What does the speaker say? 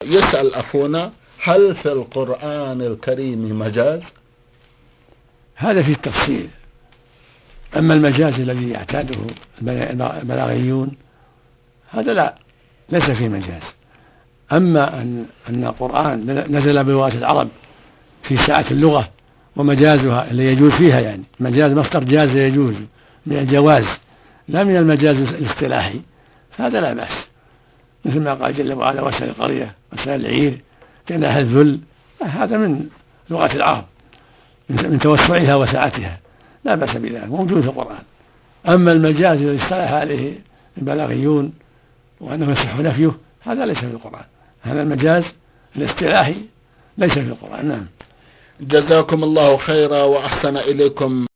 يسأل أخونا: هل في القرآن الكريم مجاز؟ هذا في التفصيل. أما المجاز الذي يعتاده البلاغيون هذا لا، ليس فيه مجاز. أما أن القرآن نزل بلغة العرب في سعة اللغة ومجازها اللي يجوز فيها، يعني مجاز مصدر جاز يجوز من الجواز لا من المجاز الاصطلاحي، فهذا لا بأس. مثل ما قال جل وعلا: وسل القرية وسل العير جناح الذل، هذا من لغة العرب من توسعها وسعتها، لا بأس بذلك، موجود في القرآن. أما المجاز الذي اصطلح عليه البلاغيون وأنه يصح نفيه هذا ليس في القرآن، هذا المجاز الاصطلاحي ليس في القرآن. نعم. جزاكم الله خيرا وأحسن إليكم.